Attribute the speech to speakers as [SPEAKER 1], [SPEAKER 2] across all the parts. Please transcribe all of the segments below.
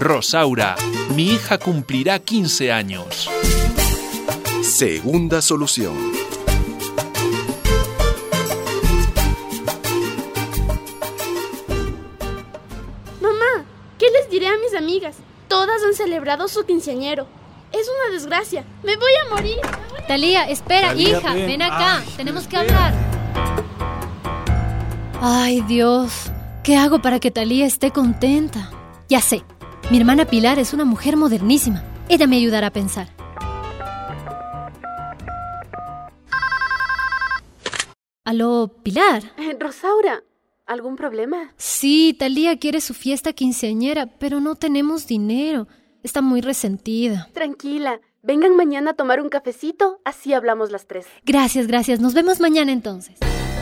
[SPEAKER 1] Rosaura, mi hija cumplirá 15 años.
[SPEAKER 2] Segunda solución.
[SPEAKER 3] Mamá, ¿qué les diré a mis amigas? Todas han celebrado su quinceañero. Es una desgracia. Me voy a morir.
[SPEAKER 4] Talía, espera,
[SPEAKER 5] Talía,
[SPEAKER 4] hija, ven acá.
[SPEAKER 5] Ay,
[SPEAKER 4] tenemos que
[SPEAKER 5] espera.
[SPEAKER 4] hablar. Ay, Dios, ¿qué hago para que Talía esté contenta? Ya sé, mi hermana Pilar es una mujer modernísima. Ella me ayudará a pensar. ¿Aló, Pilar?
[SPEAKER 3] Rosaura, ¿algún problema?
[SPEAKER 4] Sí, Talía quiere su fiesta quinceañera, pero no tenemos dinero. Está muy resentida.
[SPEAKER 3] Tranquila, vengan mañana a tomar un cafecito, así hablamos las tres.
[SPEAKER 4] Gracias, gracias. Nos vemos mañana entonces.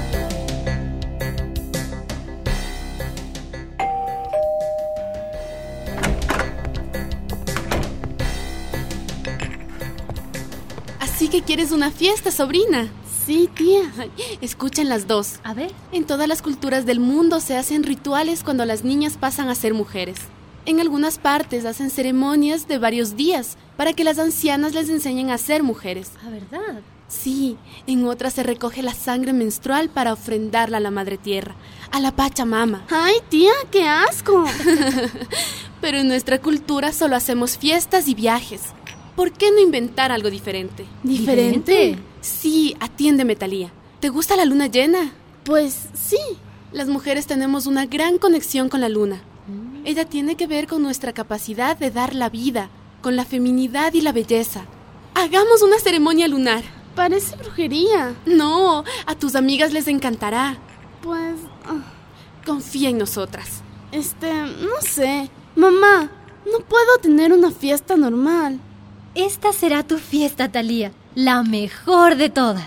[SPEAKER 6] Así que quieres una fiesta, sobrina. Sí, tía. Escuchen las dos.
[SPEAKER 4] A ver.
[SPEAKER 6] En todas las culturas del mundo se hacen rituales cuando las niñas pasan a ser mujeres. En algunas partes hacen ceremonias de varios días para que las ancianas les enseñen a ser mujeres.
[SPEAKER 4] ¿A verdad?
[SPEAKER 6] Sí, en otras se recoge la sangre menstrual para ofrendarla a la Madre Tierra, a la Pachamama.
[SPEAKER 3] ¡Ay, tía, qué asco!
[SPEAKER 6] Pero en nuestra cultura solo hacemos fiestas y viajes. ¿Por qué no inventar algo diferente?
[SPEAKER 4] ¿Diferente?
[SPEAKER 6] Sí, atiéndeme, Talía. ¿Te gusta la luna llena?
[SPEAKER 3] Pues sí.
[SPEAKER 6] Las mujeres tenemos una gran conexión con la luna. Ella tiene que ver con nuestra capacidad de dar la vida, con la feminidad y la belleza. Hagamos una ceremonia lunar.
[SPEAKER 3] Parece brujería.
[SPEAKER 6] No, a tus amigas les encantará.
[SPEAKER 3] Pues...
[SPEAKER 6] Confía en nosotras.
[SPEAKER 3] no sé. Mamá, no puedo tener una fiesta normal.
[SPEAKER 4] Esta será tu fiesta, Talía, la mejor de todas.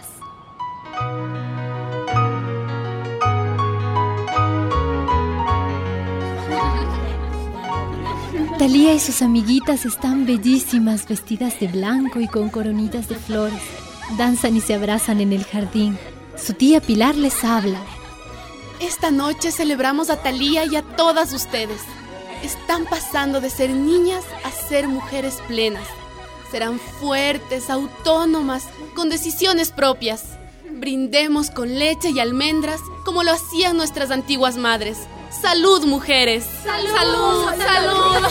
[SPEAKER 4] Talía y sus amiguitas están bellísimas, vestidas de blanco y con coronitas de flores. Danzan y se abrazan en el jardín. Su tía Pilar les habla.
[SPEAKER 6] Esta noche celebramos a Talía y a todas ustedes. Están pasando de ser niñas a ser mujeres plenas. Serán fuertes, autónomas, con decisiones propias. Brindemos con leche y almendras como lo hacían nuestras antiguas madres. ¡Salud, mujeres! ¡Salud! ¡Salud! ¡Salud!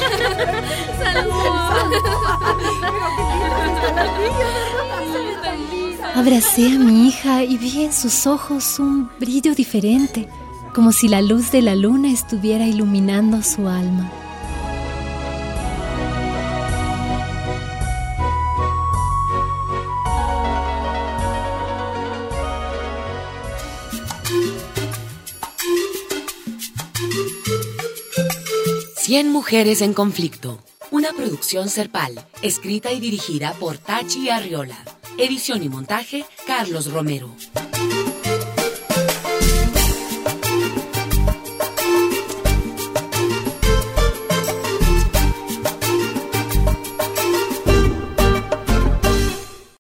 [SPEAKER 4] Abracé a mi hija y vi en sus ojos un brillo diferente, como si la luz de la luna estuviera iluminando su alma.
[SPEAKER 7] Cien mujeres en conflicto. Una producción Serpal, escrita y dirigida por Tachi Arriola. Edición y montaje, Carlos Romero.